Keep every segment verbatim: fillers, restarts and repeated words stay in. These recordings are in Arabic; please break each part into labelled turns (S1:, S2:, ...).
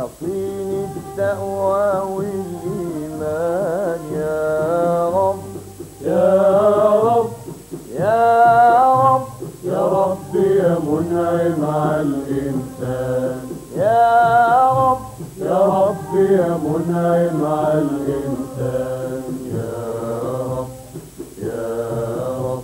S1: اعطيني التقوى والإيمان يا رب
S2: يا رب
S1: يا رب
S2: يا رب يا منعم على الإنسان
S1: يا رب
S2: يا رب يا منعم على الإنسان يا رب يا رب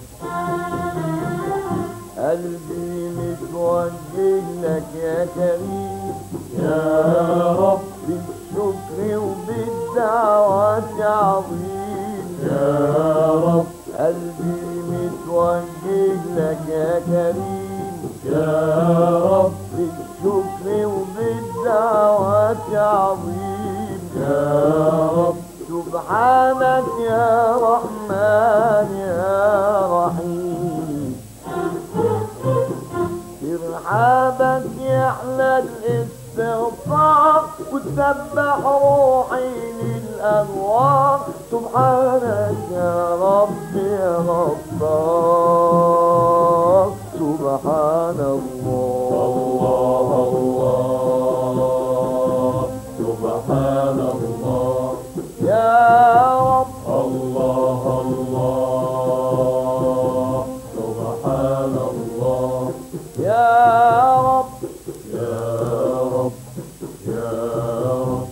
S1: قلبي متوجه لك يا كريم
S2: يا رب
S1: بالشكر وبالدعوات عظيم
S2: يا رب
S1: قلبي متوجه لك يا كريم
S2: يا رب
S1: بالشكر وبالدعوات عظيم
S2: يا رب
S1: سبحانك يا رحمن يا رحيم ترحابك يحلى الاستغفار وتسبح روحي للأنوار سبحانك يا رب يا غفار سبحان الله
S2: الله سبحان الله
S1: يا رب
S2: الله الله سبحان الله
S1: يا رب
S2: يا رب يا رب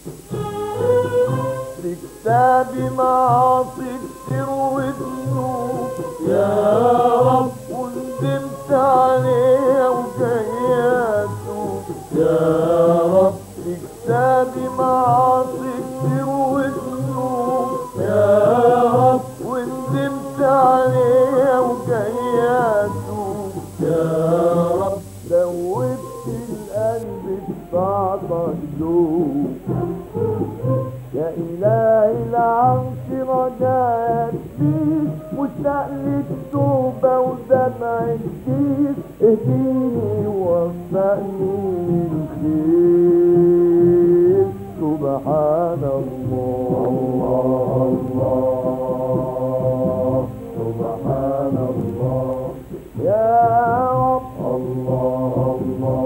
S1: في كتابي معاصي كتير وذنوب
S2: يا رب
S1: وندمت عليها وجاي اتوب
S2: يا رب
S1: في كتابي معاصي كتير وذنوب
S2: يا رب
S1: وندمت عليها وجاي اتوب
S2: يا رب
S1: دوبت القلب بتعطش دوب يا إلهي العرش رجاك فيك مشتاق للتوبة ودمع الجيل اهديني ووفقني للخير سبحان الله
S2: الله سبحان الله
S1: يا رب
S2: الله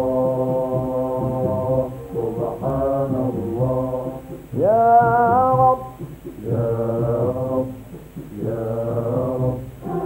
S2: الله سبحان الله
S1: يا رب
S2: يا رب يا رب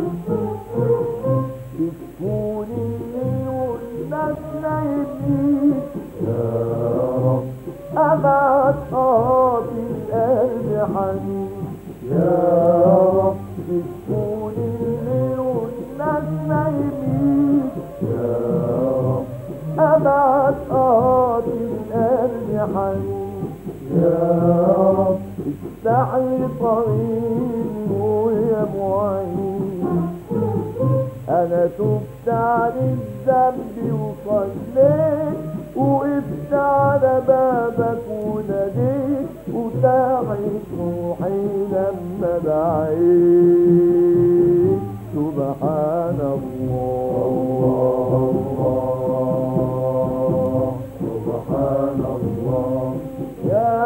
S1: بتكون الليل والناس نايمين
S2: يا رب
S1: أبعد قاضي القلب حنين
S2: يا رب
S1: بتكون الليل والناس نايمين
S2: يا رب
S1: أبعد قاضي القلب حنين
S2: يا رب
S1: افتح لي طريقي ويا معين أنا تبت عن الذنب وصليت وقفت على بابك وناديت وساعت روحي لما دعيت سبحان الله
S2: الله سبحان الله
S1: يا